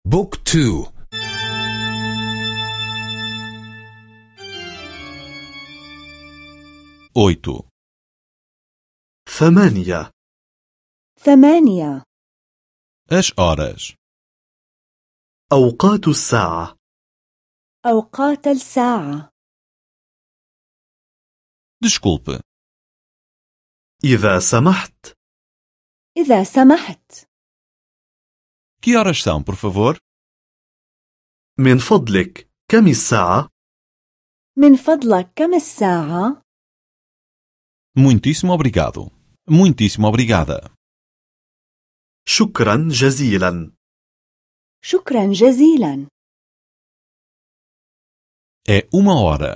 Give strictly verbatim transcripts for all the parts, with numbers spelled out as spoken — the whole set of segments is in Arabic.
بوك تو. oito, ثمانية. ثمانية. as horas, أوقات الساعة. أوقات الساعة. desculpe, إذا سمحت. إذا سمحت. que horas são, por favor? من فضلك، كم الساعة؟ من فضلك كم الساعة؟ Muitíssimo obrigado. Muitíssimo obrigada. شكرا جزيلا. شكرا جزيلا. É uma hora.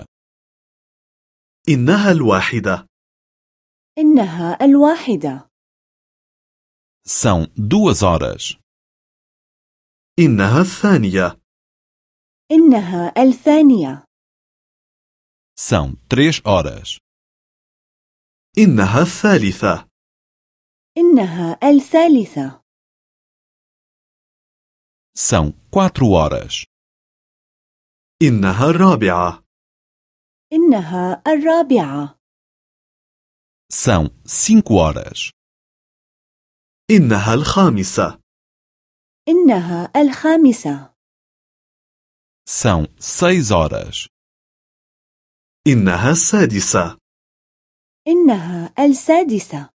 إنها الواحدة. إنها الواحدة. São duas horas. إنها الثانية. إنها الثانية. São três horas. إنها الثالثة. إنها الثالثة. São quatro horas. إنها الرابعة. إنها الرابعة. São cinco horas. إنها الخامسة. إنها الخامسة. São seis horas. إنها السادسة. إنها السادسة.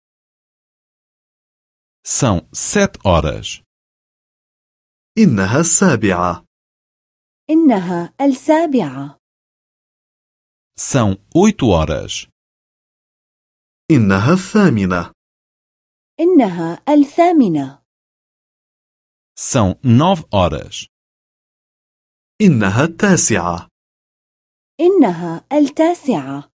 São sete horas. إنها السابعة. إنها السابعة. São oito horas. إنها الثامنة. إنها الثامنة. São nove horas. إنها التاسعة. إنها التاسعة.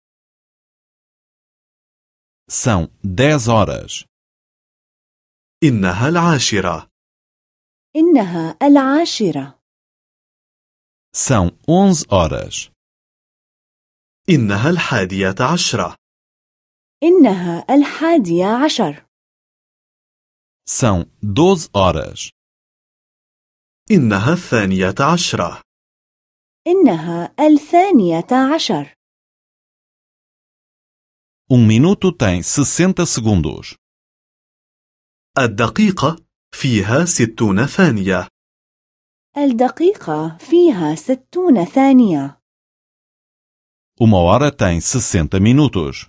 São dez horas. إنها العاشرة. إنها العاشرة. São onze horas. إنها الحادية عشرة. إنها الحادية عشر. São doze horas. إنها الثانية عشرة. إنها الثانية عشر. Um minuto tem sessenta segundos. الدقيقة فيها ستون ثانية. الدقيقة فيها ستون ثانية. Uma hora tem sessenta minutos.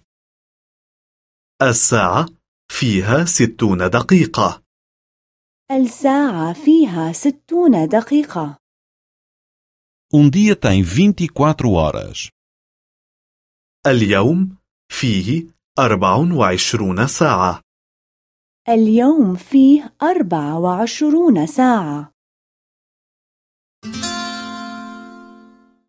الساعة فيها ستون دقيقة. الساعة فيها ستون دقيقة. Um dia tem vinte e quatro horas. اليوم فيه أربع وعشرون ساعة. اليوم فيه أربع وعشرون ساعة.